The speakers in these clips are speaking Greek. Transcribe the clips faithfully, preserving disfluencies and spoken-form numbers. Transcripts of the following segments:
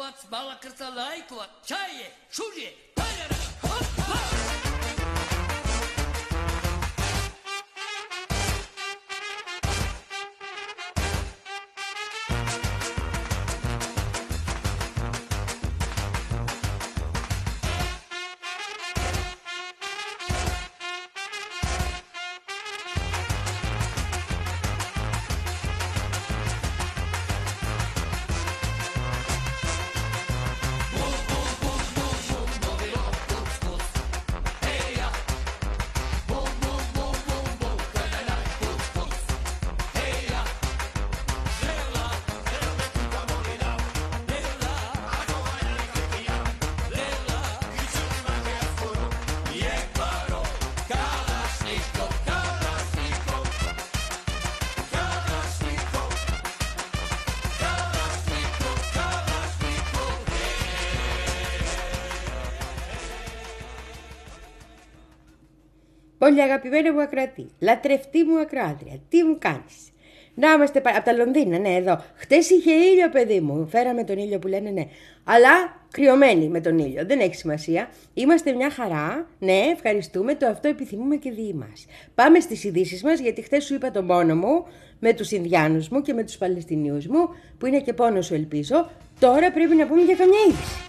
Балакуват, балакърта лайкуват, чае, шуже, пайдера, хоп, хоп. Πολύ αγαπημένη μου ακροατή, λατρευτή μου ακροάτρια, τι μου κάνεις? Να είμαστε από τα Λονδίνα, ναι, εδώ. Χτες είχε ήλιο, παιδί μου. Φέραμε τον ήλιο που λένε, ναι. Αλλά κρυωμένοι με τον ήλιο. Δεν έχει σημασία. Είμαστε μια χαρά. Ναι, ευχαριστούμε. Το αυτό επιθυμούμε και δι' μας. Πάμε στις ειδήσεις μας, γιατί χτες σου είπα τον πόνο μου με τους Ινδιάνους μου και με τους Παλαιστινίους μου, που είναι και πόνο σου, ελπίζω. Τώρα πρέπει να πούμε για καμιά είδηση.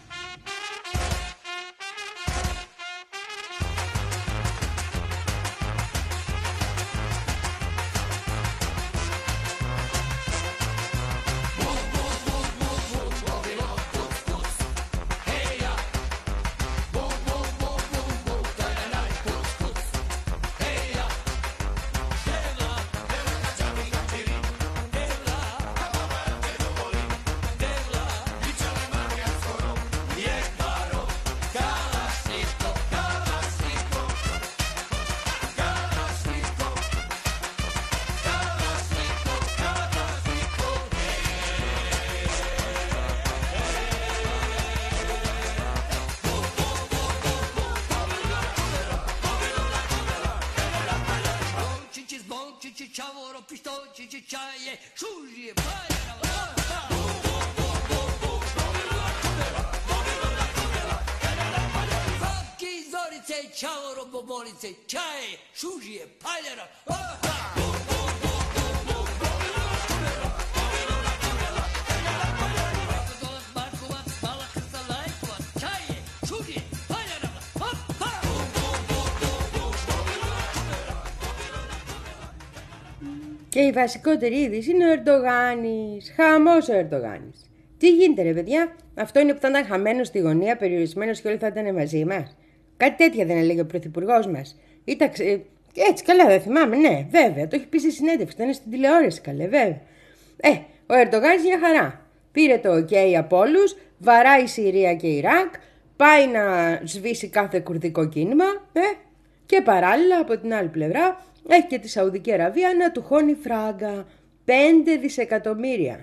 Και η βασικότερη είδηση είναι ο Ερντογάνης. Χαμός ο Ερντογάνης. Τι γίνεται, ρε παιδιά? Αυτό είναι που θα ήταν χαμένος στη γωνία, περιορισμένος και όλοι θα ήταν μαζί μας. Κάτι τέτοια δεν έλεγε ο πρωθυπουργός μας? Ήταν έτσι, καλά, δεν θυμάμαι. Ναι, βέβαια, το έχει πει στη συνέντευξη. Ήταν στην τηλεόραση, καλέ, βέβαια. Ε, ο Ερντογάνης μια χαρά. Πήρε το OK από όλους, βαράει Συρία και Ιράκ, πάει να σβήσει κάθε κουρδικό κίνημα, ε, και παράλληλα από την άλλη πλευρά έχει και τη Σαουδική Αραβία να του χώνει φράγκα. Πέντε δισεκατομμύρια.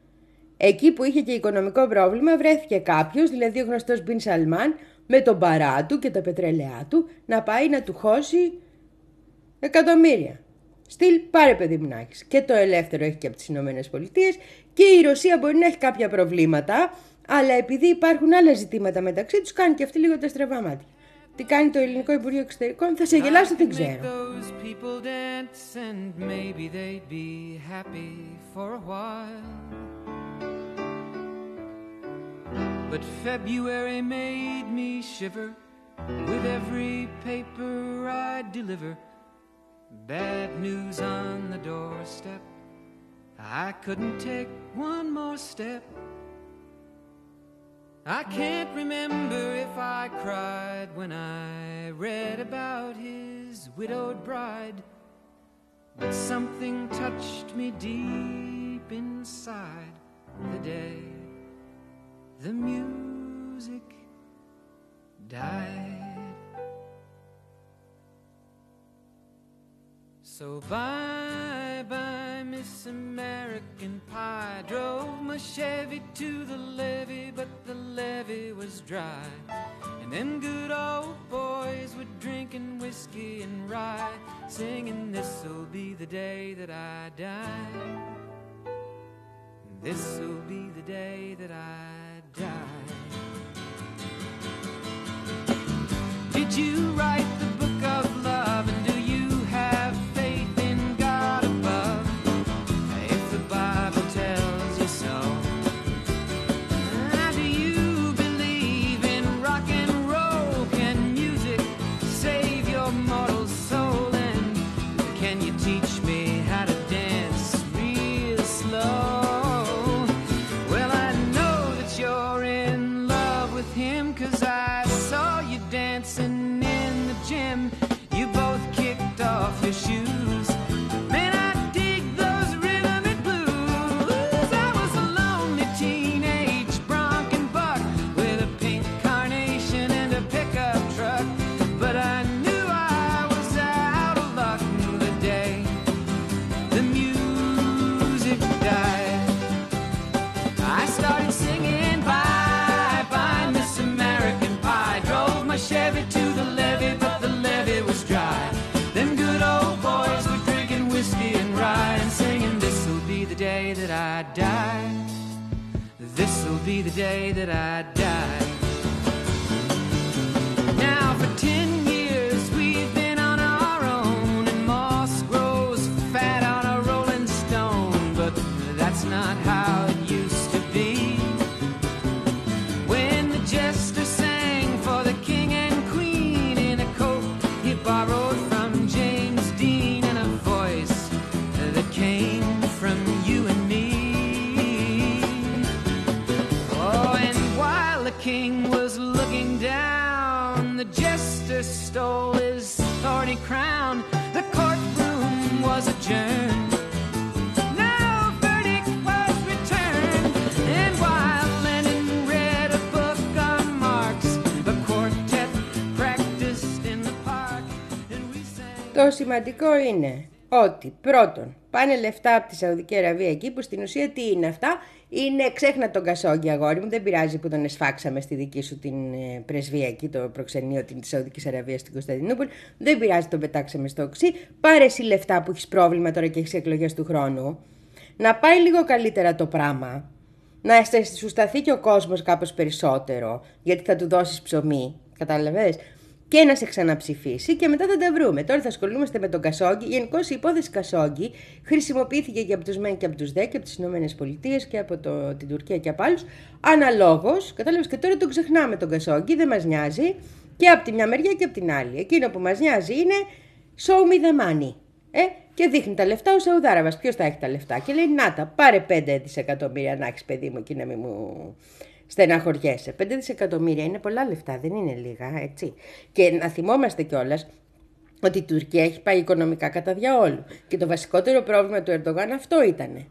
Εκεί που είχε και οικονομικό πρόβλημα βρέθηκε κάποιος, δηλαδή ο γνωστός Μπιν Σαλμάν, με τον παρά του και τα πετρέλαιά του, να πάει να του χώσει εκατομμύρια. Στυλ, πάρε παιδί μου να έχεις. Και το ελεύθερο έχει και από τις Ηνωμένες Πολιτείες και η Ρωσία μπορεί να έχει κάποια προβλήματα, αλλά επειδή υπάρχουν άλλα ζητήματα μεταξύ τους, κάνει και αυτή λίγο τα στραβά μάτια. Τι κάνει το Ελληνικό Υπουργείο Εξωτερικών, θα σε γελάσω, δεν ξέρω. But February made me shiver with every paper I deliver. Bad news on the doorstep. I couldn't take one more step. I can't remember if I cried when I read about his widowed bride, but something touched me deep inside the day the music died. So bye bye Miss American Pie. Drove my Chevy to the levee, but the levee was dry. And them good old boys were drinking whiskey and rye, singing this'll be the day that I die. This'll be the day that I die. did you write the book of love? And do you have faith in God above? If the Bible tells you so. Ah, do you believe in rock and roll? Can music save your mortal soul? And can you teach me how to dance real slow? Well, I know that you're in love with him, 'cause I saw you dancing in the gym. You both kicked off your shoes. Man, I dig those rhythm and blues. I was a lonely teenage bronc and buck with a pink carnation and a pickup truck. But I knew I was out of luck the day the music died. I started singing bye bye Miss American Pie. Drove my Chevy to the levee, but the levee was dry. Them good old boys were drinking whiskey and rye and singing, this'll be the day that I die. This'll be the day that I die. Now for ten years we've been on our own, and moss grows fat on a rolling stone. But that's not how it used to be. When the jester sang for the king and queen in a coat he borrowed from James Dean, and a voice that came from you and me. Oh, and while the king was looking down, the jester stole his thorny crown. The courtroom was adjourned. No verdict was returned. And while Lenin read a book on Marx, the quartet practiced in the park, and we sang. Το σημαντικό είναι ότι πρώτον πάνε λεφτά από τη Σαουδική Αραβία εκεί, που στην ουσία τι είναι αυτά? Είναι, ξέχνα τον Κασόγκη αγόρι μου, δεν πειράζει που τον εσφάξαμε στη δική σου την ε, πρεσβεία εκεί, το προξενείο της Σαουδικής Αραβίας στην Κωνσταντινούπολη, δεν πειράζει, τον πετάξαμε στο οξύ. Πάρε εσύ λεφτά που έχεις πρόβλημα τώρα και έχεις εκλογές του χρόνου, να πάει λίγο καλύτερα το πράγμα, να σου σταθεί και ο κόσμος κάπως περισσότερο, γιατί θα του δώσεις ψωμί, κατάλαβες, και να σε ξαναψηφίσει και μετά θα τα βρούμε. Τώρα θα ασχολούμαστε με τον Κασόγκη. Γενικώς η υπόθεση Κασόγκη χρησιμοποιήθηκε και από τους ΜΕΝ και από τους ΔΕ και από τις Ηνωμένες Πολιτείες και από το, την Τουρκία και από άλλους. Αναλόγως, κατάλαβες, και τώρα τον ξεχνάμε τον Κασόγκη, δεν μας νοιάζει και από τη μια μεριά και από την άλλη. Εκείνο που μας νοιάζει είναι show me the money. Ε, και δείχνει τα λεφτά ο Σαουδάραβας. Ποιος θα έχει τα λεφτά? Και λέει, να τα, πάρε πέντε δισεκατομμύρια να έχεις, παιδί μου, εκεί να μην μου στεναχωριέσαι. πέντε δισεκατομμύρια είναι πολλά λεφτά, δεν είναι λίγα, έτσι. Και να θυμόμαστε κιόλας ότι η Τουρκία έχει πάει οικονομικά κατά διαόλου. Και το βασικότερο πρόβλημα του Ερντογάν αυτό ήτανε.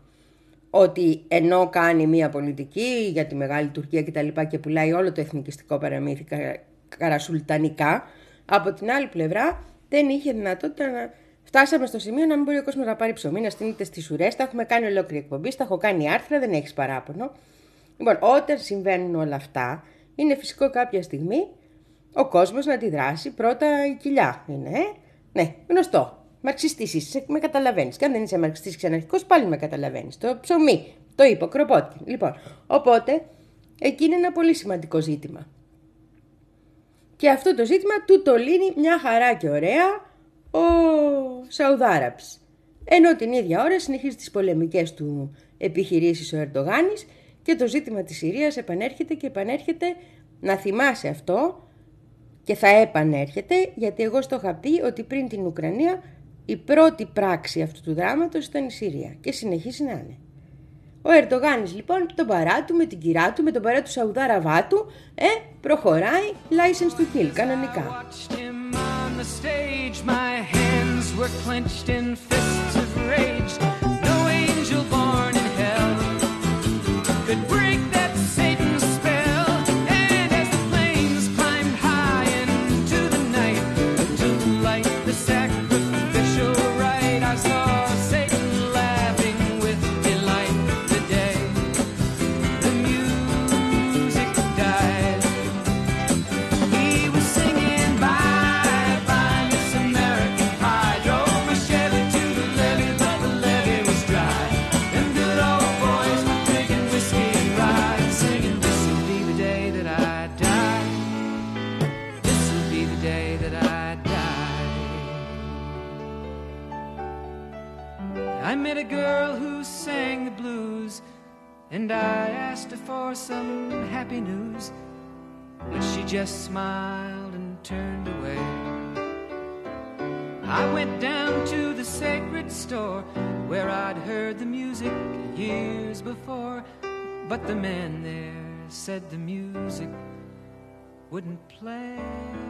Ότι ενώ κάνει μια πολιτική για τη μεγάλη Τουρκία κτλ. Και, και πουλάει όλο το εθνικιστικό παραμύθι καρασουλτανικά, από την άλλη πλευρά δεν είχε δυνατότητα να. Φτάσαμε στο σημείο να μην μπορεί ο κόσμος να πάρει ψωμί, να στείνεται στις ουρές. Τα έχουμε κάνει ολόκληρη εκπομπή, τα έχω κάνει άρθρα, δεν έχεις παράπονο. Λοιπόν, όταν συμβαίνουν όλα αυτά, είναι φυσικό κάποια στιγμή ο κόσμος να αντιδράσει. Πρώτα η κοιλιά είναι, ε? Ναι, γνωστό. Μαρξιστής είσαι, με καταλαβαίνεις. Και αν δεν είσαι μαρξιστής ξαναρχικός, πάλι με καταλαβαίνεις. Το ψωμί, το είπε ο Κροπότκιν. Λοιπόν, οπότε, εκεί είναι ένα πολύ σημαντικό ζήτημα. Και αυτό το ζήτημα του το λύνει μια χαρά και ωραία ο Σαουδάραβς. Ενώ την ίδια ώρα συνεχίζει τις πολεμικές του επιχειρήσεις ο Ερντογάνης και το ζήτημα της Συρίας επανέρχεται και επανέρχεται. Να θυμάσαι αυτό και θα επανέρχεται, γιατί εγώ στο είχα πει ότι πριν την Ουκρανία η πρώτη πράξη αυτού του δράματος ήταν η Συρία και συνεχίζει να είναι. Ο Ερντογάνης λοιπόν τον παρά του, με την κυρά του, με τον παρά του Σαουδάραβά του, ε, προχωράει license to kill κανονικά. Could break that Satan's spell, and as the flames climbed high into the night to light the sacrificial rite, I saw Satan laughing with delight the day the music died. He was singing bye bye Miss American Pie, drove my Chevy to the levee, but the levee was dry. Them good old boys were drinking whiskey and rye. girl who sang the blues, and I asked her for some happy news, but she just smiled and turned away. I went down to the sacred store where I'd heard the music years before, but the man there said the music wouldn't play.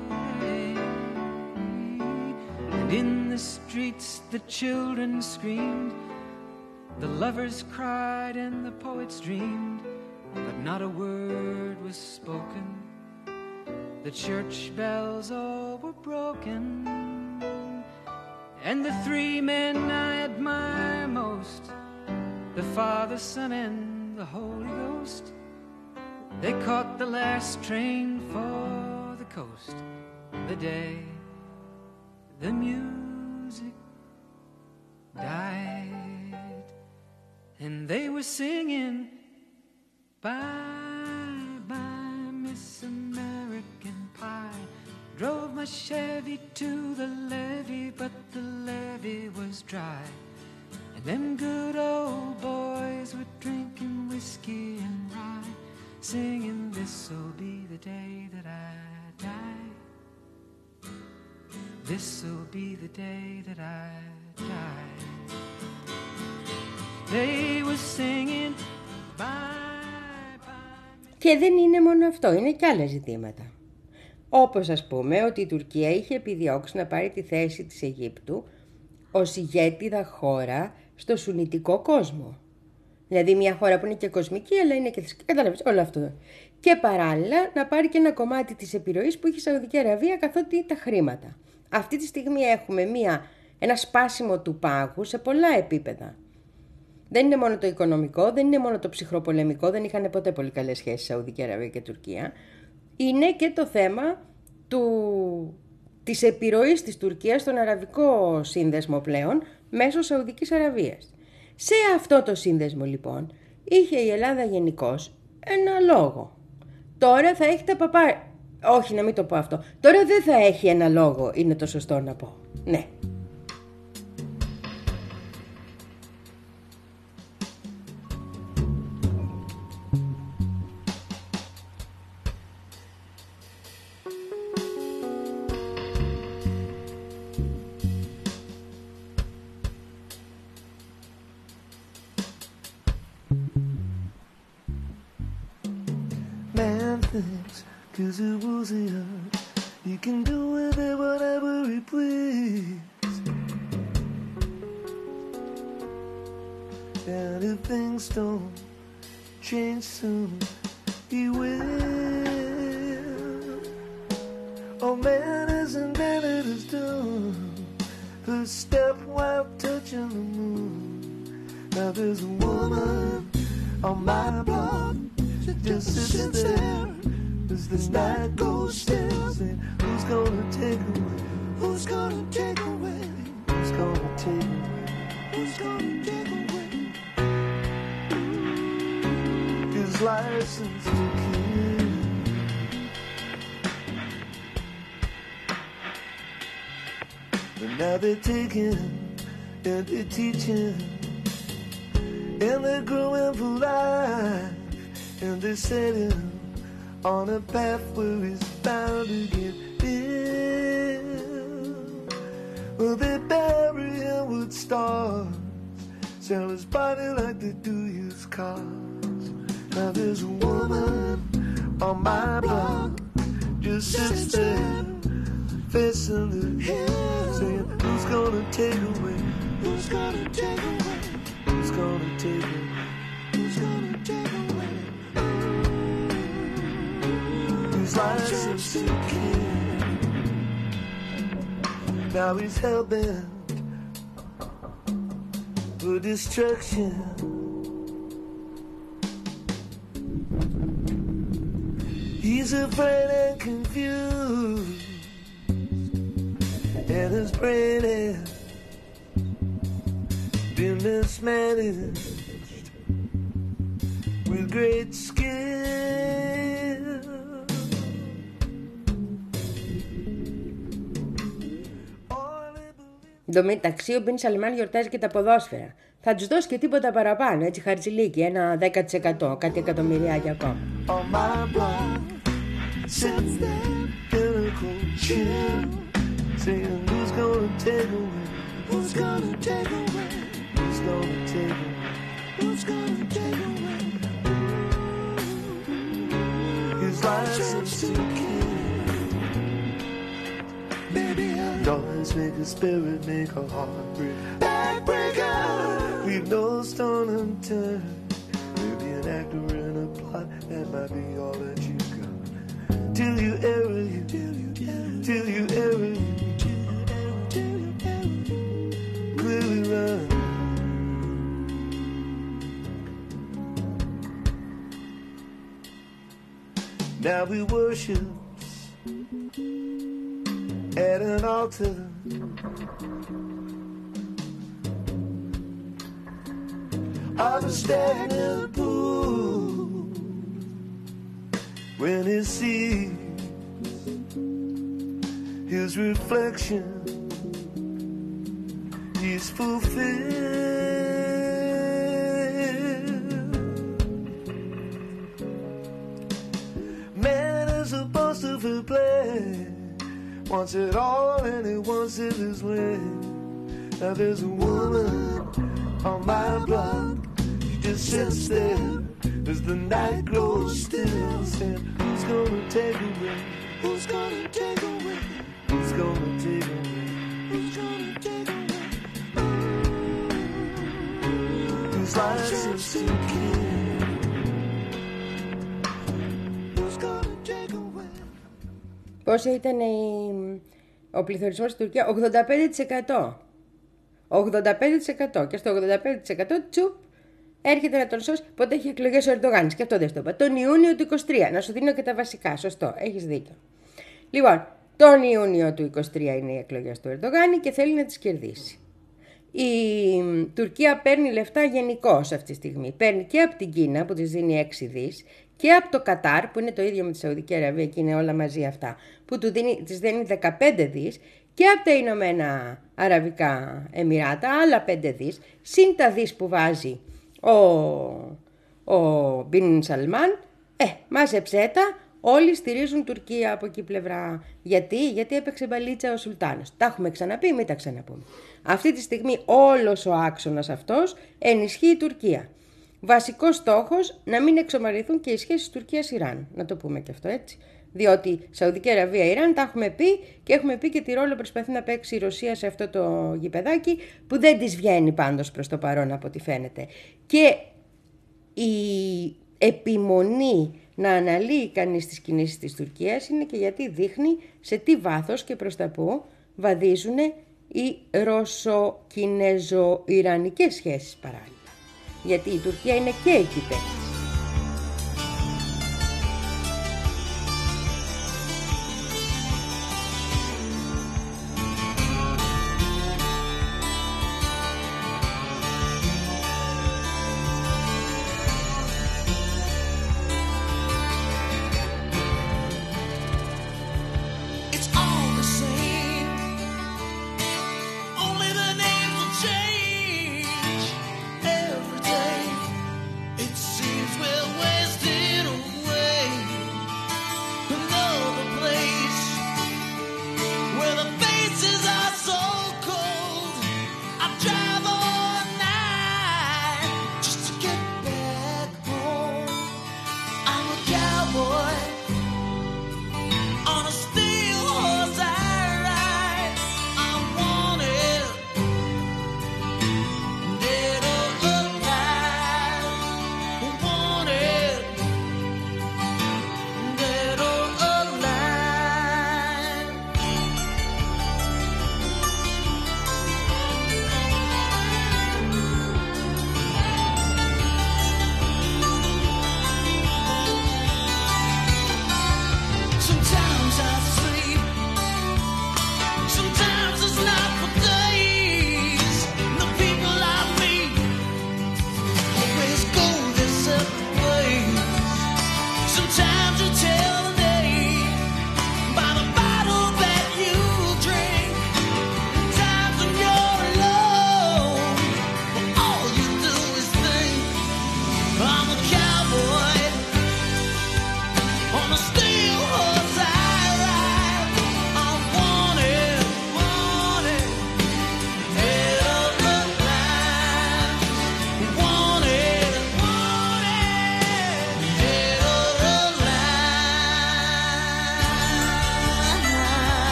And in the streets the children screamed, the lovers cried and the poets dreamed, but not a word was spoken. The church bells all were broken, and the three men I admire most, the Father, Son, and the Holy Ghost, they caught the last train for the coast the day the music died. And they were singing, bye, bye, Miss American Pie. Drove my Chevy to the levee, but the levee was dry. And them good old boys were drinking whiskey and rye, singing, this'll be the day that I die. This'll be the day that I die. They were singing, bye, bye. Και δεν είναι μόνο αυτό, είναι και άλλα ζητήματα. Όπως ας πούμε ότι η Τουρκία είχε επιδιώξει να πάρει τη θέση της Αιγύπτου ως ηγέτιδα χώρα στο σουνιτικό κόσμο. Δηλαδή μια χώρα που είναι και κοσμική αλλά είναι και θρησκευτική, κατάλαβες όλο αυτό. Και παράλληλα να πάρει και ένα κομμάτι της επιρροής που είχε η Σαουδική Αραβία καθότι τα χρήματα. Αυτή τη στιγμή έχουμε μια, ένα σπάσιμο του πάγου σε πολλά επίπεδα. Δεν είναι μόνο το οικονομικό, δεν είναι μόνο το ψυχροπολεμικό, δεν είχαν ποτέ πολύ καλές σχέσεις Σαουδική Αραβία και Τουρκία. Είναι και το θέμα του, της επιρροής της Τουρκίας στον αραβικό σύνδεσμο πλέον μέσω Σαουδικής Αραβίας. Σε αυτό το σύνδεσμο λοιπόν είχε η Ελλάδα γενικώς ένα λόγο. Τώρα θα έχει τα παπά... Όχι, να μην το πω αυτό. Τώρα δεν θα έχει ένα λόγο, είναι το σωστό να πω. Ναι. Man thinks 'cause it was young, he can do with it whatever he please. And if things don't change soon, he will. Oh man isn't invented his doom, first step while touching the moon. Now there's a woman on my block, she just sits there as the night goes still, saying, who's gonna take away? Who's gonna take away? Who's gonna take away? Who's gonna take away? His license to kill. But now they're taking and they're teaching, and they're growing for life, and they're setting on a path where he's bound to get ill. Well, they bury him with stars, sell his body like they do his cars. Now there's a woman on my block, just sits there, facing the hill, saying, who's gonna take away? Who's gonna take away? Who's gonna take away? Who's gonna take away? License to kill. Now he's hell-bent for destruction. He's afraid and confused, and his brain has been mismanaged with great skill. Εν τω μεταξύ, ο Μπιν Σαλμάν γιορτάζει και τα ποδόσφαιρα. θα τους δώσει και τίποτα παραπάνω, έτσι χαρτζηλίκι, ένα δέκα τοις εκατό, κάτι εκατομμυριάκια ακόμα. On my block, sitting there in a cold chair, saying who's gonna take away, who's gonna take away, who's gonna take away, who's gonna take away his license to kill. Baby, noise make a spirit, make a heart break. Backbreaker, leave no stone unturned. Maybe an actor in a plot, that might be all that you got. Till you ever, you, till you, till you ever, you, till you ever, clearly run. Now we worship at an altar. Of a stagnant pool, when he sees his reflection, he's fulfilled. Man is supposed to feel play, wants it all and he wants it his way. Now there's a woman on my block, just sits there as the night grows still, saying who's gonna take away, who's gonna take away, who's gonna take away, who's gonna take away whose license to kill, who's gonna take away. Πόσο ήταν η... ο πληθωρισμός στην Τουρκία? ογδόντα πέντε τοις εκατό. ογδόντα πέντε τοις εκατό. Και στο ογδόντα πέντε τοις εκατό τσουπ έρχεται να τον σώσει. Πότε έχει εκλογές ο Ερντογάνης? Και αυτό δεν στο είπα. Τον Ιούνιο του είκοσι τρία. Να σου δίνω και τα βασικά. Σωστό. Έχεις δίκιο. Λοιπόν, τον Ιούνιο του είκοσι τρία είναι οι εκλογές του Ερντογάνη και θέλει να τις κερδίσει. Η Τουρκία παίρνει λεφτά γενικώς αυτή τη στιγμή. Παίρνει και από την Κίνα που της δίνει έξι δις και από το Κατάρ που είναι το ίδιο με τη Σαουδική Αραβία και είναι όλα μαζί αυτά που του δίνει, της δίνει δεκαπέντε δις και από τα Ηνωμένα Αραβικά Εμιράτα άλλα πέντε δις συν τα δις που βάζει ο, ο Μπιν Σαλμάν. Ε, μάζεψέ τα. Όλοι στηρίζουν Τουρκία από εκεί πλευρά. Γιατί? Γιατί έπαιξε μπαλίτσα ο Σουλτάνος. Τα έχουμε ξαναπεί, μην τα ξαναπούμε. Αυτή τη στιγμή όλος ο άξονας αυτός ενισχύει η Τουρκία. Βασικός στόχος να μην εξομαλυνθούν και οι σχέσεις Τουρκίας-Ιράν. Να το πούμε και αυτό έτσι. Διότι Σαουδική Αραβία-Ιράν τα έχουμε πει και έχουμε πει και τι ρόλο προσπαθεί να παίξει η Ρωσία σε αυτό το γηπεδάκι που δεν της βγαίνει πάντως προς το παρόν από ό,τι φαίνεται. Και η επιμονή να αναλύει κανείς τις κινήσεις της Τουρκίας είναι και γιατί δείχνει σε τι βάθος και προς τα πού βαδίζουν οι Ρώσο-Κινέζο-Ιρανικές σχέσεις παράλληλα. Γιατί η Τουρκία είναι και εκεί παίκτης. It seems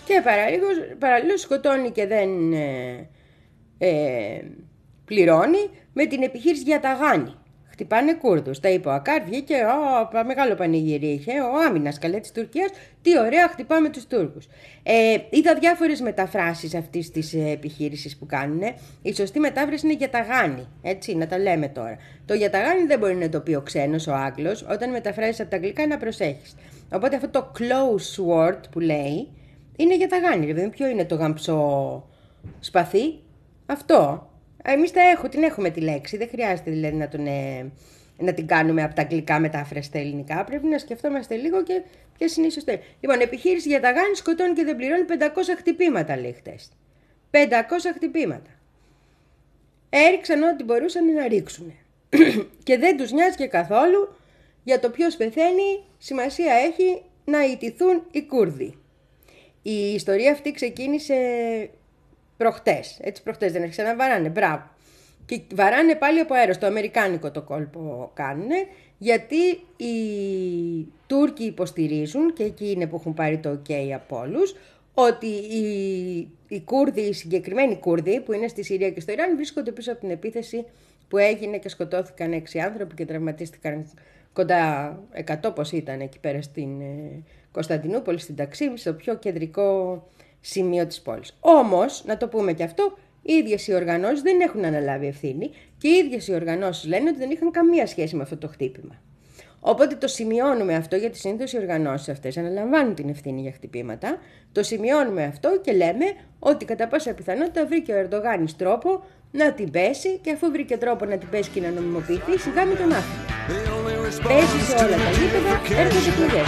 Και παραλλήλως σκοτώνει και δεν ε, ε, πληρώνει με την επιχείρηση Γιαταγάνη. Χτυπάνε Κούρδους. Τα είπε ο Ακάρ, βγήκε, ο, μεγάλο πανηγύρι είχε, ο άμυνας καλέ της Τουρκίας. Τι ωραία, χτυπάμε τους Τούρκους. Ε, είδα διάφορες μεταφράσεις αυτής της επιχείρησης που κάνουν. Η σωστή μετάφραση είναι Γιαταγάνη. Έτσι, να τα λέμε τώρα. Το Γιαταγάνη δεν μπορεί να το πει ο ξένος, ο Άγγλος. Όταν μεταφράζεις από τα αγγλικά να προσέχεις. Οπότε αυτό το close word που λέει είναι Γιαταγάνη. Δηλαδή, ποιο είναι το γαμψό σπαθί? Αυτό. Εμείς τα έχω, την έχουμε τη λέξη, δεν χρειάζεται δηλαδή να, τον, ε, να την κάνουμε από τα αγγλικά μετάφραση στα ελληνικά. Πρέπει να σκεφτόμαστε λίγο και ποιες είναι οι σωστές. Λοιπόν, επιχείρηση Γιαταγάνη σκοτώνει και δεν πληρώνει πεντακόσια χτυπήματα, λέει χτες. πεντακόσια χτυπήματα. Έριξαν ό,τι μπορούσαν να ρίξουν. Και δεν τους νοιάζει καθόλου για το ποιος πεθαίνει, σημασία έχει να ιτηθούν οι Κούρδοι. Η ιστορία αυτή ξεκίνησε προχτές, έτσι προχτές δεν άρχισαν να βαράνε, μπράβο. Και βαράνε πάλι από αέρος, το αμερικάνικο το κόλπο κάνουνε, γιατί οι Τούρκοι υποστηρίζουν, και εκεί είναι που έχουν πάρει το ok από όλους, ότι οι, οι Κούρδοι, οι συγκεκριμένοι Κούρδοι που είναι στη Συρία και στο Ιράν βρίσκονται πίσω από την επίθεση που έγινε και σκοτώθηκαν έξι άνθρωποι και τραυματίστηκαν κοντά εκατό πως ήταν εκεί πέρα στην ε, Κωνσταντινούπολη, στην Ταξίμ, στο πιο κεντρικό σημείο της πόλης. Όμως, να το πούμε και αυτό, οι ίδιες οι οργανώσεις δεν έχουν αναλάβει ευθύνη και οι ίδιες οι οργανώσεις λένε ότι δεν είχαν καμία σχέση με αυτό το χτύπημα. Οπότε το σημειώνουμε αυτό, γιατί συνήθως οι οργανώσεις αυτές αναλαμβάνουν την ευθύνη για χτυπήματα. Το σημειώνουμε αυτό και λέμε ότι κατά πάσα πιθανότητα βρήκε ο Ερντογάνης τρόπο να την πέσει, και αφού βρήκε τρόπο να την πέσει και να νομιμοποιηθεί, σιγά μην τον άφηνε. Πέσει σε όλα τα γήπεδα, έρχονται εκλογές.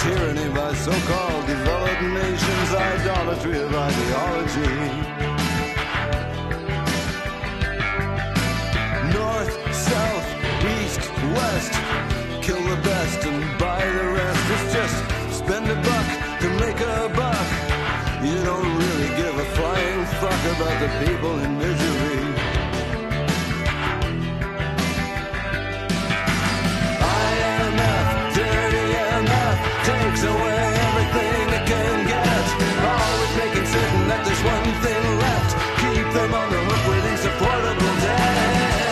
Kill the best and buy the rest. It's just spend a buck to make a buck. You don't really give a flying fuck about the people in misery. I M F, dirty M F, takes away everything it can get. Always making certain that there's one thing left. Keep them on the hook with insupportable debt.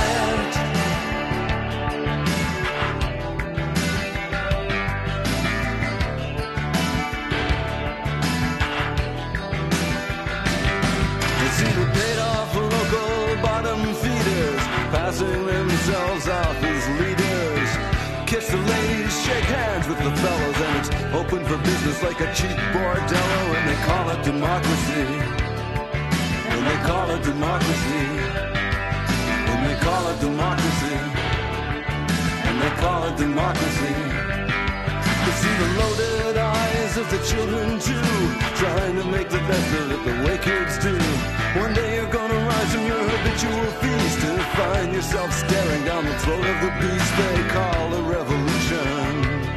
Passing themselves off as leaders. Kiss the ladies, shake hands with the fellas, and it's open for business like a cheap bordello. And they call it democracy. And they call it democracy. And they call it democracy. And they call it democracy. You see the loaded eyes of the children too, trying to make the best of it the way kids do. One day you're gonna rise from your habitual feast to find yourself staring down the throat of the beast they call a revolution.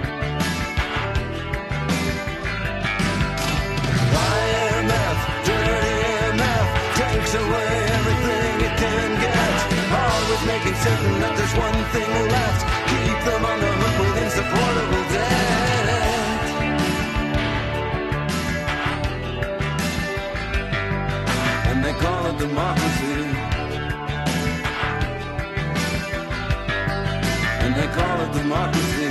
I M F, dirty M F, takes away everything it can get. Always making certain that there's one thing left. Keep them on the hook with insupportable debt. And they call it democracy. And they call it democracy.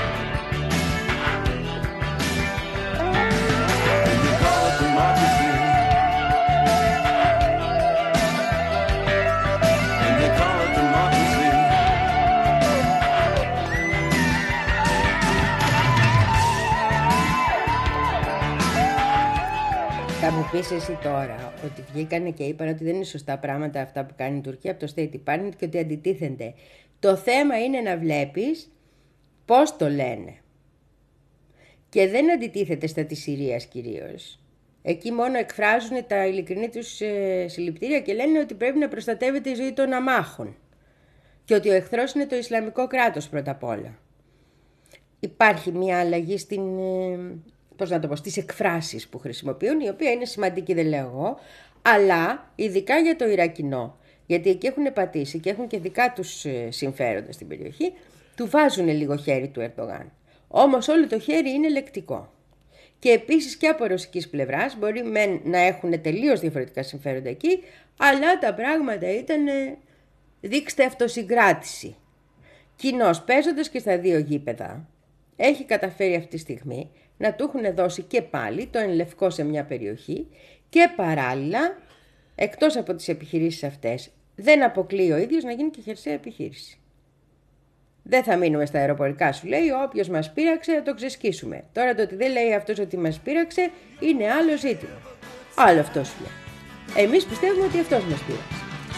And they call it democracy. And they call it democracy. Θα μου πεις εσύ τώρα ότι βγήκανε και είπαν ότι δεν είναι σωστά πράγματα αυτά που κάνει η Τουρκία από το State Department και ότι αντιτίθενται. Το θέμα είναι να βλέπεις πώς το λένε. Και δεν αντιτίθεται στα της Συρίας κυρίως. Εκεί μόνο εκφράζουν τα ειλικρινή τους ε, συλληπιτήρια και λένε ότι πρέπει να προστατεύεται η ζωή των αμάχων. Και ότι ο εχθρός είναι το Ισλαμικό κράτος πρώτα απ' όλα. Υπάρχει μια αλλαγή στην... Ε, πώς να το πω, στις εκφράσεις που χρησιμοποιούν, η οποία είναι σημαντική, δεν λέω εγώ, αλλά ειδικά για το Ιρακινό, γιατί εκεί έχουν πατήσει και έχουν και δικά τους συμφέροντα στην περιοχή, του βάζουν λίγο χέρι του Ερντογάν. Όμως όλο το χέρι είναι λεκτικό. Και επίσης και από ρωσικής πλευράς μπορεί μεν να έχουν τελείως διαφορετικά συμφέροντα εκεί, αλλά τα πράγματα ήταν, δείξτε, αυτοσυγκράτηση. Κοινώς παίζοντας και στα δύο γήπεδα, έχει καταφέρει αυτή τη στιγμή να του έχουν δώσει και πάλι το εν λευκό σε μια περιοχή και παράλληλα, εκτός από τις επιχειρήσεις αυτές, δεν αποκλείει ο ίδιος να γίνει και χερσαία επιχείρηση. Δεν θα μείνουμε στα αεροπορικά, σου λέει, όποιος μας πείραξε θα το ξεσκίσουμε. Τώρα το ότι δεν λέει αυτός ότι μας πείραξε είναι άλλο ζήτημα. Άλλο αυτό σου λέει. Εμείς πιστεύουμε ότι αυτός μας πείραξε.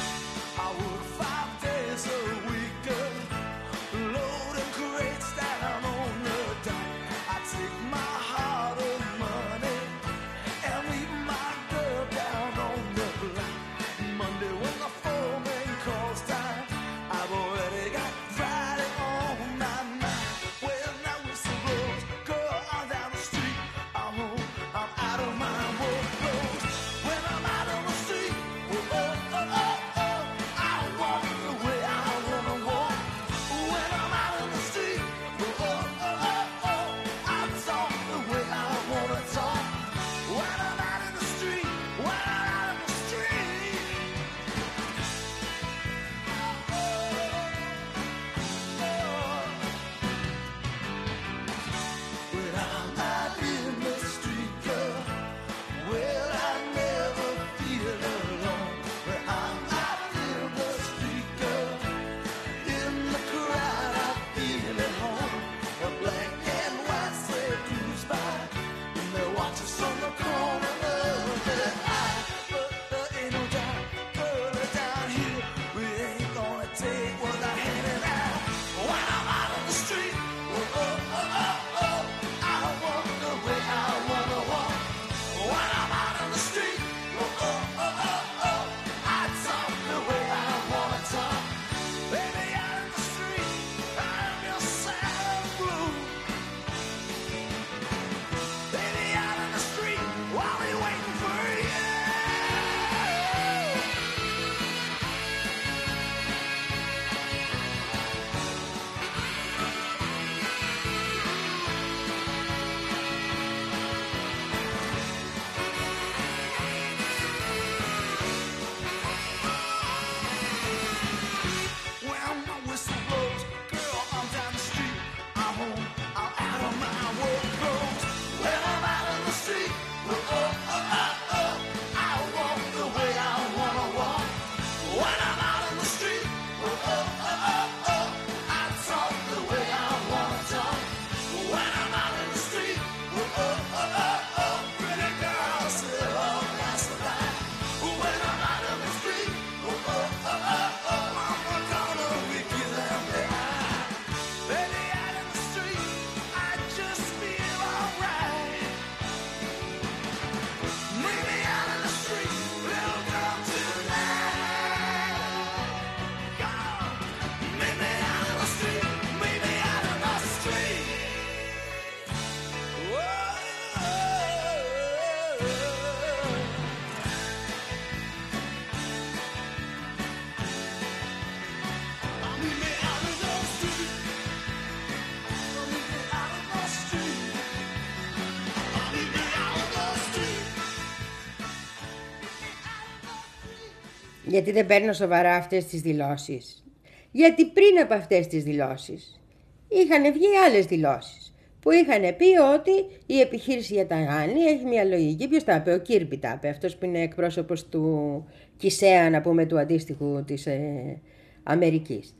Γιατί δεν παίρνω σοβαρά αυτές τις δηλώσεις? Γιατί πριν από αυτές τις δηλώσεις είχαν βγει άλλες δηλώσεις που είχαν πει ότι η επιχείρηση για τα Γάνη έχει μια λογική. Ποιος τα είπε? Ο Κίρμπι τα είπε, αυτός που είναι εκπρόσωπος του Κισέα, να πούμε, του αντίστοιχου της ε, Αμερικής.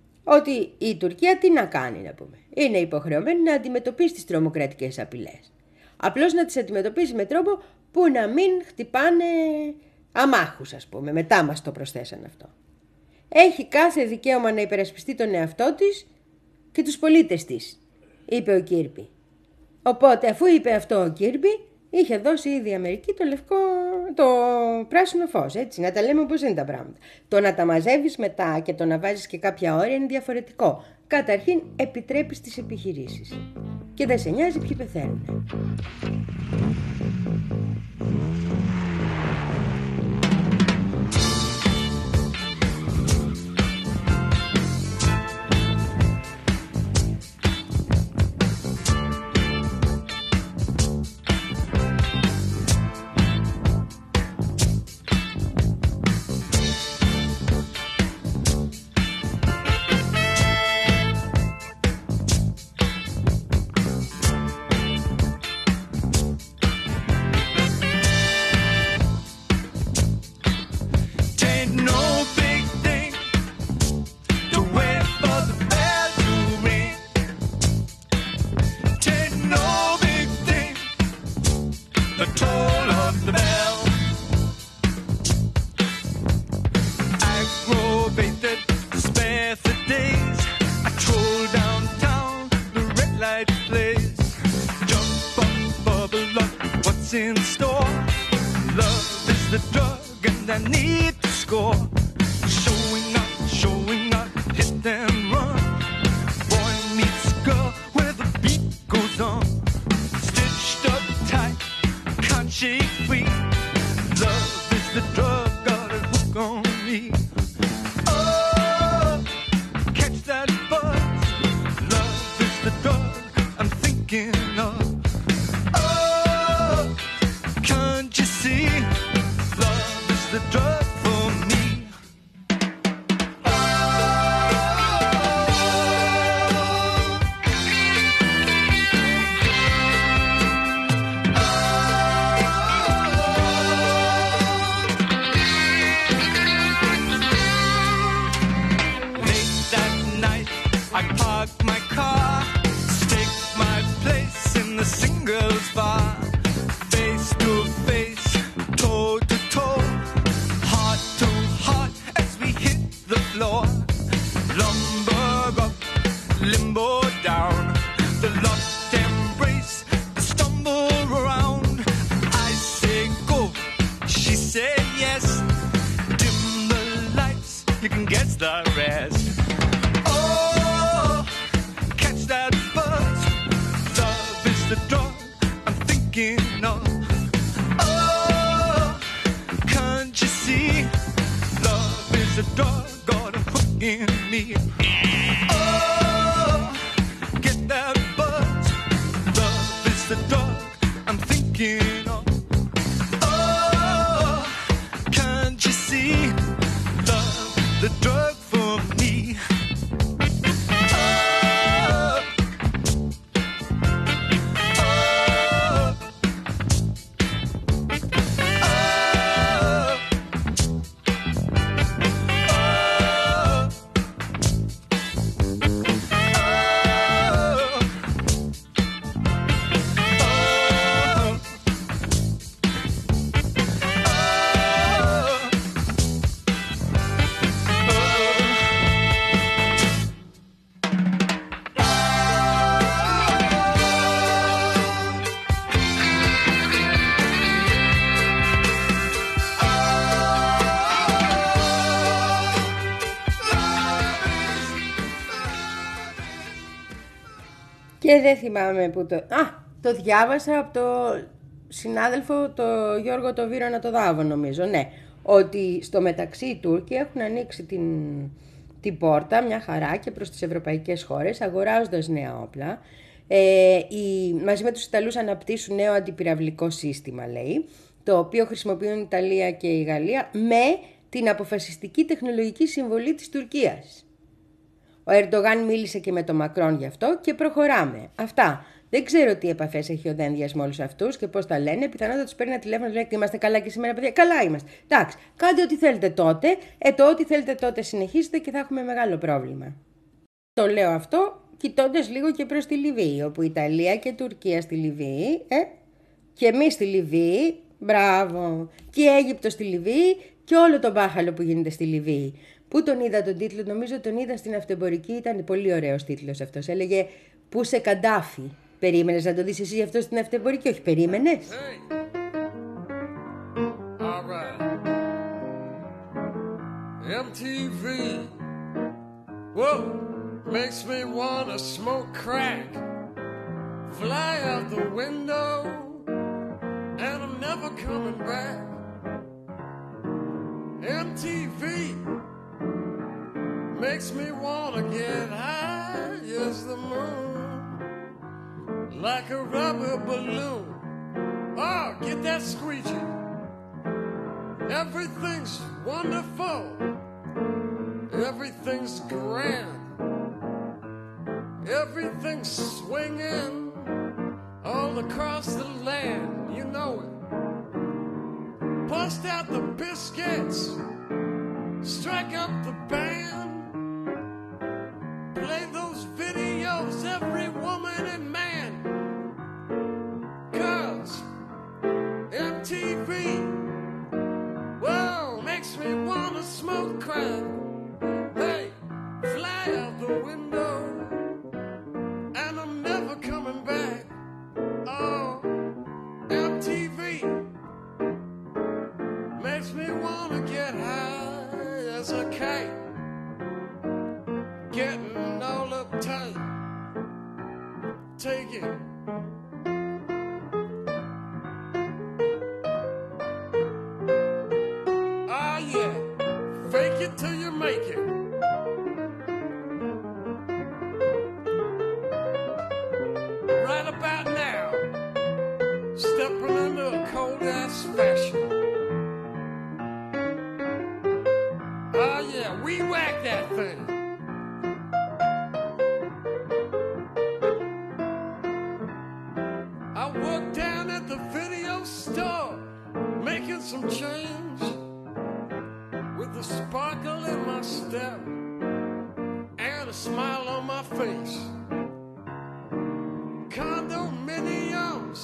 Ότι η Τουρκία τι να κάνει, να πούμε? Είναι υποχρεωμένη να αντιμετωπίσει τις τρομοκρατικές απειλές. Απλώς να τις αντιμετωπίσει με τρόπο που να μην χτυπάνε αμάχους, ας πούμε. Μετά μας το προσθέσαν αυτό. Έχει κάθε δικαίωμα να υπερασπιστεί τον εαυτό της και τους πολίτες της, είπε ο Κίρμπι. Οπότε, αφού είπε αυτό ο Κίρμπι, είχε δώσει ήδη η Αμερική το λευκό, το πράσινο φως, έτσι, να τα λέμε όπως είναι τα πράγματα. Το να τα μαζεύεις μετά και το να βάζεις και κάποια όρια είναι διαφορετικό. Καταρχήν, επιτρέπεις τις επιχειρήσεις και δεν σε νοιάζει ποιοι πεθαίνουν. in store. Love is the drug and I need to score. Showing up, showing up, hit and run. Boy meets girl where the beat goes on. Stitched up tight, can't shake free. Love is the drug, got a hook on me. Oh, catch that buzz. Love is the drug I'm thinking of. Oh, can't you see? Love is the drug for me. I park my car, stake my place in the singles bar. Face to face, toe to toe, heart to heart as we hit the floor. Lumber up, limbo down, the lost embrace, the stumble around. I say go, she say yes. Dim the lights, you can guess the rest. That buzz, love is the drug I'm thinking of. Oh, can't you see? Love is the drug, got a hook in me. Oh, get that buzz, love is the drug I'm thinking of. Oh, can't you see? Love, the drug for me. Και δεν θυμάμαι που το... Α, το διάβασα από το συνάδελφο το Γιώργο το Βύρονα το Δάβο, νομίζω, ναι. Ότι στο μεταξύ οι Τούρκοι έχουν ανοίξει την, την πόρτα μια χαρά και προς τις ευρωπαϊκές χώρες, αγοράζοντας νέα όπλα. Ε, οι, μαζί με τους Ιταλούς αναπτύσσουν νέο αντιπυραυλικό σύστημα, λέει, το οποίο χρησιμοποιούν η Ιταλία και η Γαλλία με την αποφασιστική τεχνολογική συμβολή της Τουρκίας. Ο Ερντογάν μίλησε και με τον Μακρόν γι' αυτό και προχωράμε. Αυτά. Δεν ξέρω τι επαφές έχει ο Δένδιας με όλους αυτούς και πώς τα λένε. Πιθανότατα τους παίρνει ένα τηλέφωνο και λέει: είμαστε καλά και σήμερα, παιδιά. Καλά είμαστε. Εντάξει, κάντε ό,τι θέλετε τότε. Ε, το ό,τι θέλετε τότε συνεχίστε και θα έχουμε μεγάλο πρόβλημα. Το λέω αυτό κοιτώντας λίγο και προς τη Λιβύη, όπου η Ιταλία και η Τουρκία στη Λιβύη, ε, και εμείς στη Λιβύη, μπράβο, και η Αίγυπτος στη Λιβύη και όλο το μπάχαλο που γίνεται στη Λιβύη. Πού τον είδα τον τίτλο, νομίζω τον είδα στην Αυτεμπορική, ήταν πολύ ωραίος τίτλος αυτός. Έλεγε «Πού σε Καντάφη». Περίμενες να το δεις εσύ αυτό στην Αυτεμπορική, όχι περίμενες? Hey. All right. εμ τι βι. Whoa, makes me wanna smoke crack. Fly out the window and I'm never coming back. εμ τι βι makes me wanna get high as the moon, like a rubber balloon. Oh, get that squeegee. Everything's wonderful. Everything's grand. Everything's swinging all across the land. You know it. Bust out the biscuits. Strike up the band. Play those videos, every woman and man. 'Cause εμ τι βι, whoa, makes me wanna smoke crack. Hey, fly out the window and I'm never coming back. Oh, εμ τι βι. it till you make it. Right about now, stepping into a cold ass fashion. Oh yeah, we whack that thing. I walked down at the video store, making some change, with a sparkle in my step and a smile on my face. Condominiums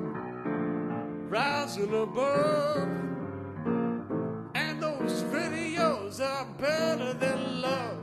rising above, and those videos are better than love.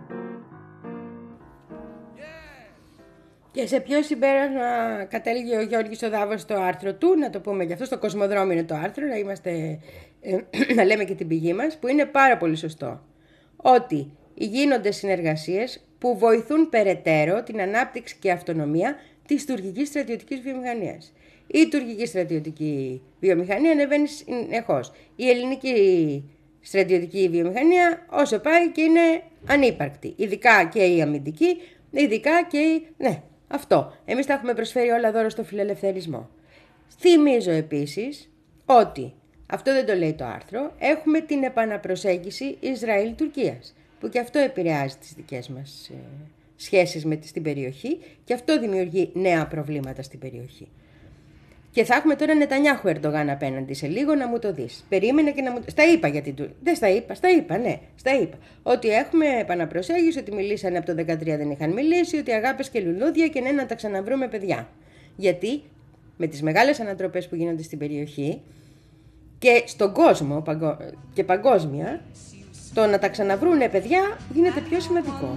Και σε ποιο συμπέρασμα κατέληγε ο Γιώργης ο Δάβος στο άρθρο του, να το πούμε γι' αυτό, στο Κοσμοδρόμιο είναι το άρθρο, να, είμαστε, ε, να λέμε και την πηγή μας, που είναι πάρα πολύ σωστό. Ότι γίνονται συνεργασίες που βοηθούν περαιτέρω την ανάπτυξη και αυτονομία της τουρκικής στρατιωτικής βιομηχανίας. Η τουρκική στρατιωτική βιομηχανία ανεβαίνει συνεχώς. Η ελληνική στρατιωτική βιομηχανία όσο πάει και είναι ανύπαρκτη. Ειδικά και η αμυντική, ειδικά και η... Ναι, αυτό. Εμείς τα έχουμε προσφέρει όλα δώρο στο φιλελευθερισμό. Θυμίζω επίσης ότι, αυτό δεν το λέει το άρθρο, έχουμε την επαναπροσέγγιση Ισραήλ-Τουρκίας, που και αυτό επηρεάζει τις δικές μας ε, σχέσεις με, στην περιοχή και αυτό δημιουργεί νέα προβλήματα στην περιοχή. Και θα έχουμε τώρα Νετανιάχου Ερντογάν απέναντι σε λίγο, να μου το δεις. Περίμενε και να μου... Στα είπα γιατί του... Δεν στα είπα, στα είπα, ναι, στα είπα. Ότι έχουμε επαναπροσέγγιση, ότι μιλήσανε από το δεκατρία δεν είχαν μιλήσει, ότι αγάπες και λουλούδια και ναι, να τα ξαναβρούμε παιδιά. Γιατί με τις μεγάλες ανατροπές που γίνονται στην περιοχή και στον κόσμο παγκο... και παγκόσμια, το να τα ξαναβρούνε παιδιά γίνεται πιο σημαντικό.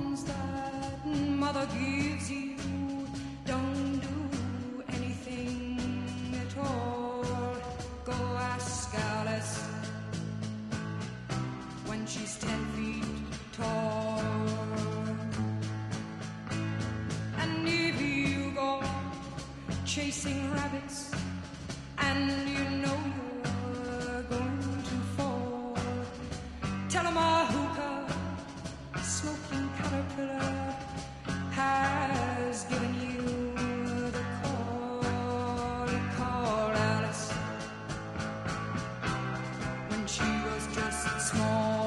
Chasing rabbits, and you know you're going to fall. Tell 'em a hookah, smoking caterpillar has given you the call. He called Alice when she was just small.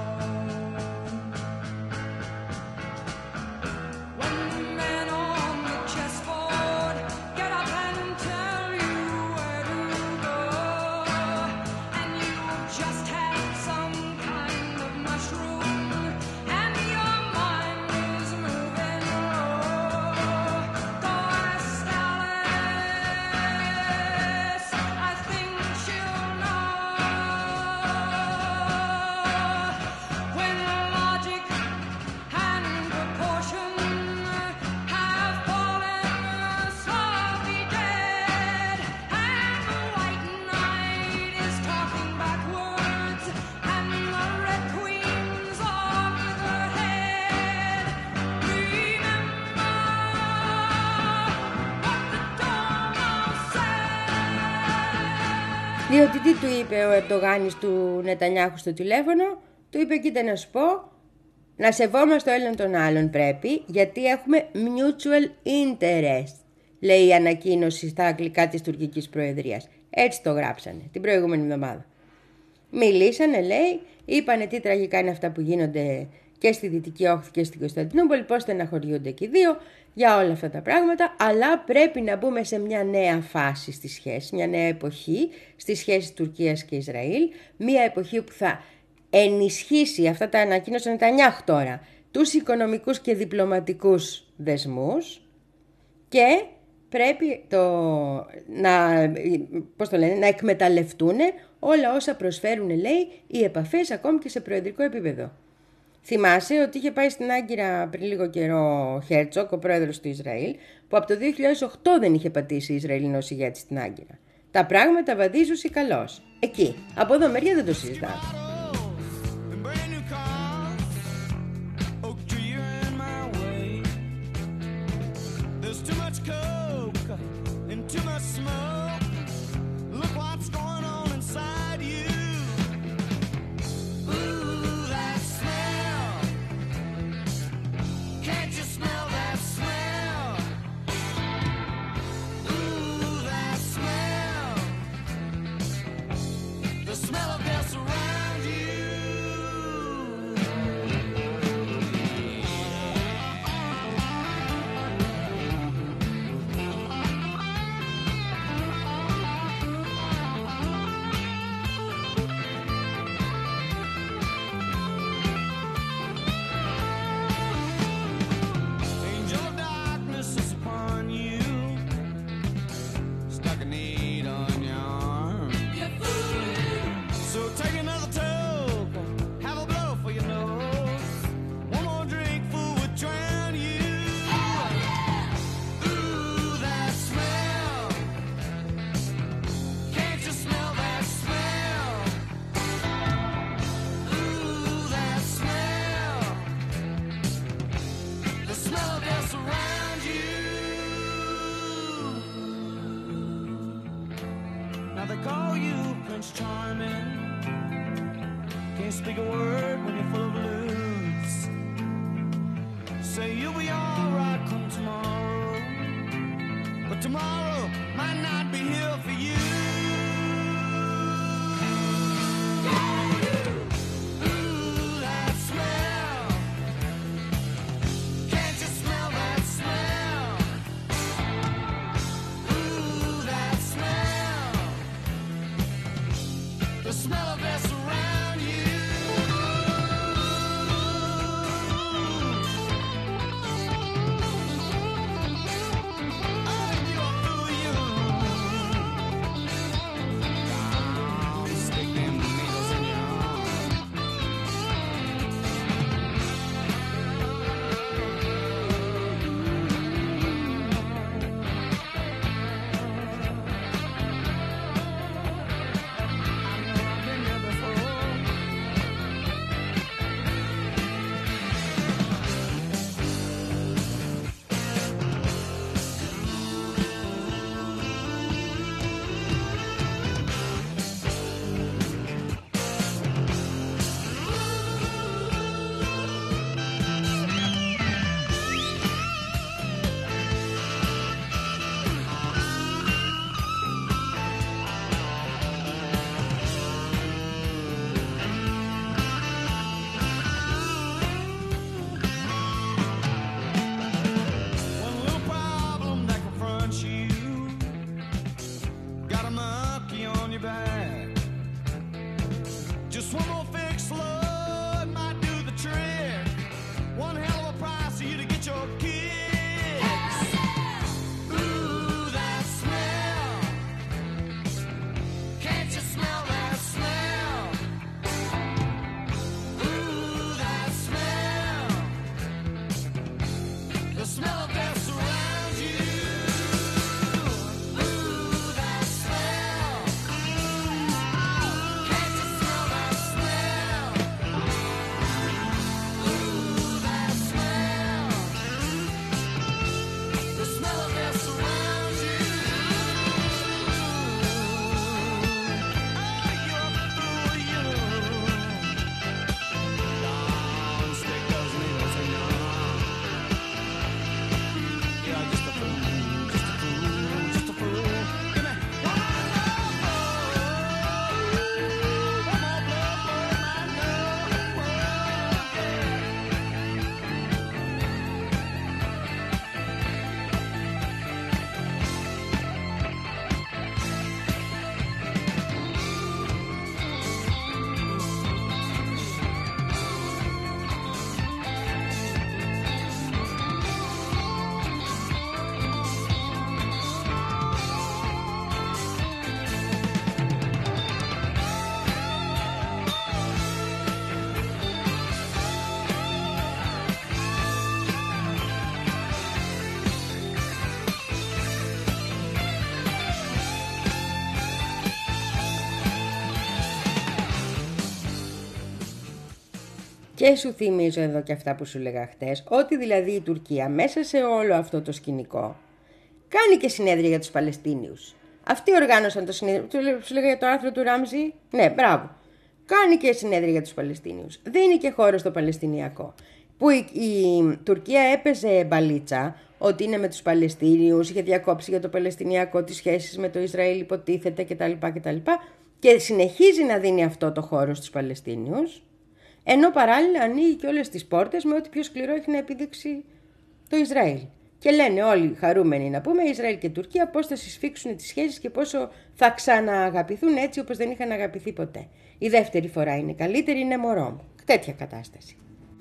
Διότι τι του είπε ο Ερντογάνης του Νετανιάχου στο τηλέφωνο, του είπε κοίτα να σου πω, να σεβόμαστε ο έναν τον άλλον πρέπει, γιατί έχουμε mutual interest, λέει η ανακοίνωση στα αγγλικά της τουρκικής προεδρίας. Έτσι το γράψανε την προηγούμενη εβδομάδα. Μιλήσανε, λέει, είπανε τι τραγικά είναι αυτά που γίνονται και στη Δυτική Όχθη και στην Κωνσταντινούπολη, πώς στεναχωριούνται και οι δύο για όλα αυτά τα πράγματα, αλλά πρέπει να μπούμε σε μια νέα φάση στη σχέση, μια νέα εποχή στις σχέσεις Τουρκίας και Ισραήλ, μια εποχή που θα ενισχύσει, αυτά τα ανακοίνωσε Νετανιάχου τώρα, τους οικονομικούς και διπλωματικούς δεσμούς και πρέπει το, να, πώς το λένε, να εκμεταλλευτούν όλα όσα προσφέρουν, λέει, οι επαφές ακόμη και σε προεδρικό επίπεδο. Θυμάσαι ότι είχε πάει στην Άγκυρα πριν λίγο καιρό ο Χέρτσοκ, ο πρόεδρος του Ισραήλ, που από το δύο χιλιάδες οκτώ δεν είχε πατήσει Ισραηλινός ηγέτης στην Άγκυρα. Τα πράγματα βαδίζουν καλώς. Εκεί. Από εδώ μεριά δεν το συζητάμε. Ooh, that's Now they call you Prince Charming. Can't speak a word when you're full of blues. Say you'll be alright come tomorrow, but tomorrow might not be here for you. Και σου θυμίζω εδώ και αυτά που σου λέγα χτες, ότι δηλαδή η Τουρκία μέσα σε όλο αυτό το σκηνικό κάνει και συνέδρια για τους Παλαιστίνιους. Αυτοί οργάνωσαν το συνέδριο, σου λέγα για το άρθρο του Ράμζι, ναι, μπράβο. Κάνει και συνέδρια για τους Παλαιστίνιους. Δίνει και χώρο στο Παλαιστινιακό. Που η, η Τουρκία έπαιζε μπαλίτσα ότι είναι με τους Παλαιστίνιους, είχε διακόψει για το Παλαιστινιακό τις σχέσεις με το Ισραήλ, υποτίθεται κτλ. κτλ. Και συνεχίζει να δίνει αυτό το χώρο στους Παλαιστίνιους, ενώ παράλληλα ανοίγει και όλες τις πόρτες με ό,τι πιο σκληρό έχει να επίδειξει το Ισραήλ. Και λένε όλοι χαρούμενοι να πούμε, Ισραήλ και Τουρκία, πώς θα συσφίξουν τις σχέσεις και πόσο θα ξανααγαπηθούν έτσι όπως δεν είχαν αγαπηθεί ποτέ. Η δεύτερη φορά είναι καλύτερη, είναι μωρό μου. Τέτοια κατάσταση.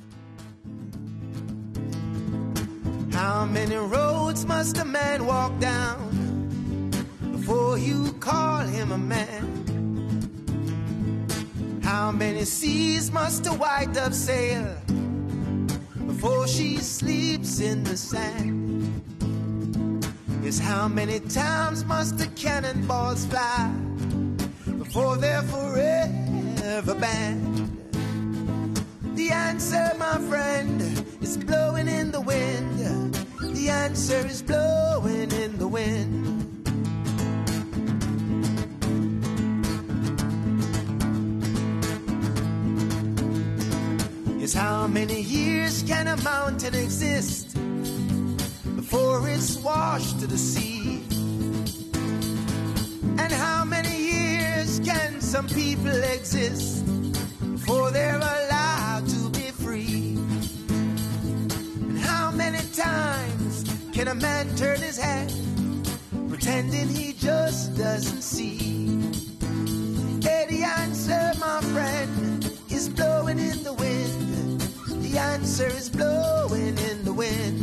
How many roads must a man walk down before you call him a man? How many seas must a white dove sail before she sleeps in the sand? Yes, how many times must the cannonballs fly before they're forever banned? The answer, my friend, is blowing in the wind. The answer is blowing in the wind. how many years can a mountain exist before it's washed to the sea? And how many years can some people exist before they're allowed to be free? And how many times can a man turn his head pretending he just doesn't see? Hey, the answer, my friend, is blowing in the wind. The answer is blowing in the wind.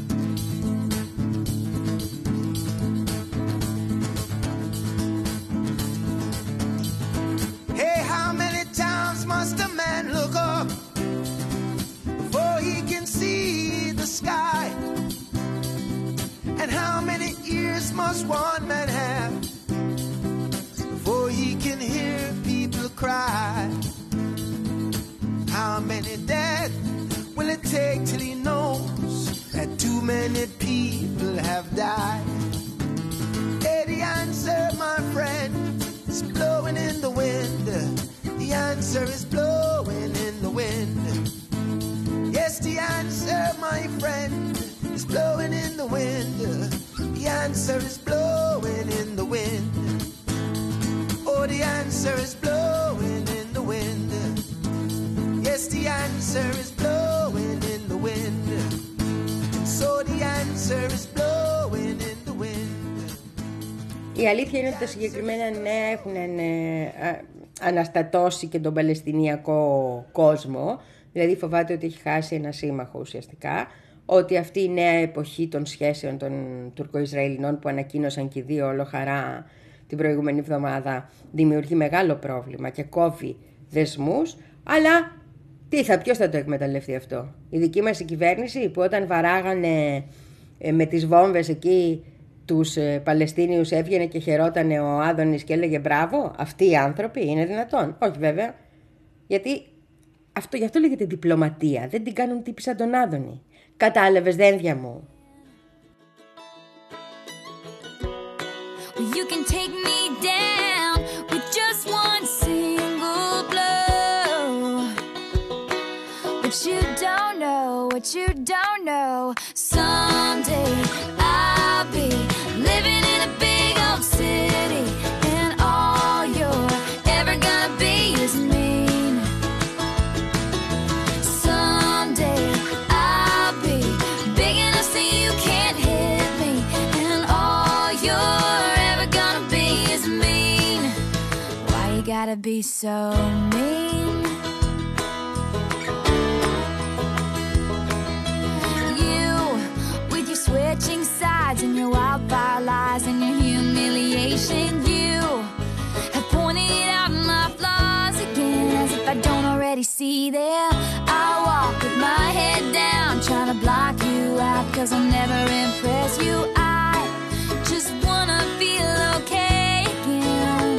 Hey, how many times must a man look up before he can see the sky? And how many ears must one man have before he can hear people cry? How many dead will it take till he knows that too many people have died? Hey, the answer, my friend, is blowing in the wind. The answer is blowing in the wind. Yes, the answer, my friend, is blowing in the wind. The answer is blowing in the wind. Oh, the answer is blowing in the wind. Yes, the answer is blowing in the wind. So the answer is blowing in the wind. Η αλήθεια είναι ότι τα συγκεκριμένα νέα έχουν αναστατώσει και τον Παλαιστινιακό κόσμο. Δηλαδή φοβάται ότι έχει χάσει ένα σύμμαχο ουσιαστικά. Ότι αυτή η νέα εποχή των σχέσεων των Τουρκο-Ισραηλινών που ανακοίνωσαν και οι δύο όλο χαρά την προηγούμενη εβδομάδα δημιουργεί μεγάλο πρόβλημα και κόβει δεσμούς. Αλλά τι θα, ποιος θα το εκμεταλλευτεί αυτό? Η δική μας η κυβέρνηση που όταν βαράγανε με τις βόμβες εκεί τους Παλαιστίνιους έβγαινε και χαιρότανε ο Άδωνης και έλεγε μπράβο, αυτοί οι άνθρωποι είναι δυνατόν? Όχι βέβαια, γιατί αυτό, γι' αυτό λέγεται διπλωματία, δεν την κάνουν τύποι σαν τον Άδωνη. Κατάλαβες, δένδια μου? You can take me down with just one single blow. But you don't know what you don't know. Someday I'll be living in a big old city, and all you're ever gonna be is mean. Someday I'll be big enough so you can't hit me, and all you're ever gonna be is mean. Why you gotta be so mean? Switching sides and your wildfire lies and your humiliation. You have pointed out my flaws again, as if I don't already see them. I walk with my head down, trying to block you out, cause I'll never impress you. I just wanna feel okay again.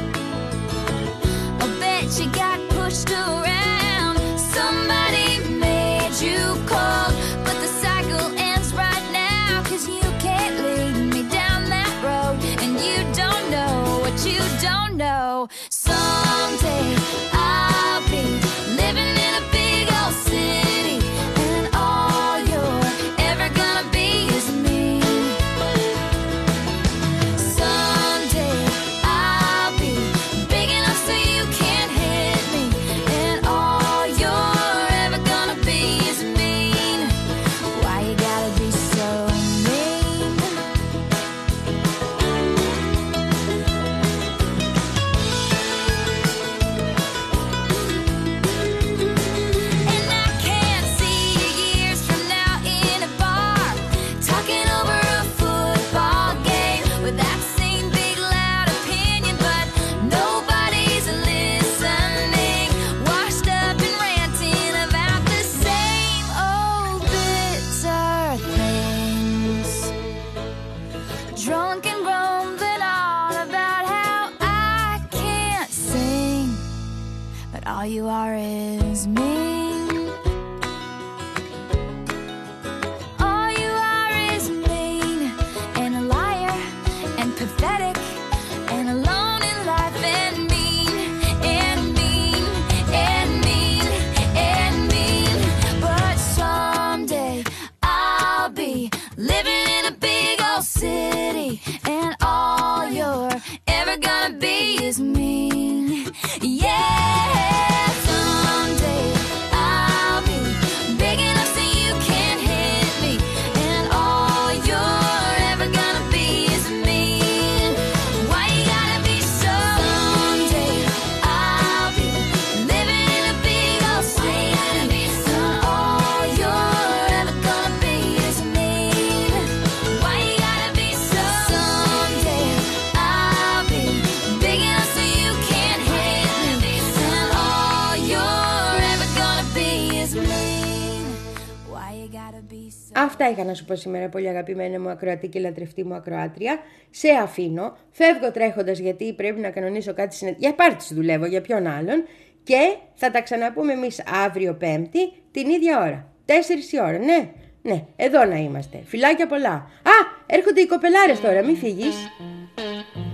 I bet you got pushed around, somebody made you cold, but the cycle ends right now, cause you can't lead me down that road, and you don't know what you don't know. Someday I'll be living in a big old city, and all you're ever gonna be is me. Someday I'll be big enough so you can't hit me, and all you're ever gonna be is mean. Why you gotta be so mean? And I can't see you years from now in a bar, talking over a football game with that same big loud opinion, but nobody's listening. Washed up and ranting about the same old bitter things. Drunk and grumbling on about how I can't sing, but all you are is mean. All you are is mean, and a liar, and pathetic, and alone in life, and mean, and mean, and mean, and mean. Αυτά είχα να σου πω σήμερα, πολύ αγαπημένη μου ακροατή και λατρευτή μου ακροάτρια. Σε αφήνω, φεύγω τρέχοντας γιατί πρέπει να κανονίσω κάτι συνε... Για πάρτι δουλεύω, για ποιον άλλον. Και θα τα ξαναπούμε εμείς αύριο Πέμπτη την ίδια ώρα. Τέσσερις η ώρα, ναι, ναι, εδώ να είμαστε. Φιλάκια πολλά. Α, έρχονται οι κοπελάρες τώρα, μην φύγεις.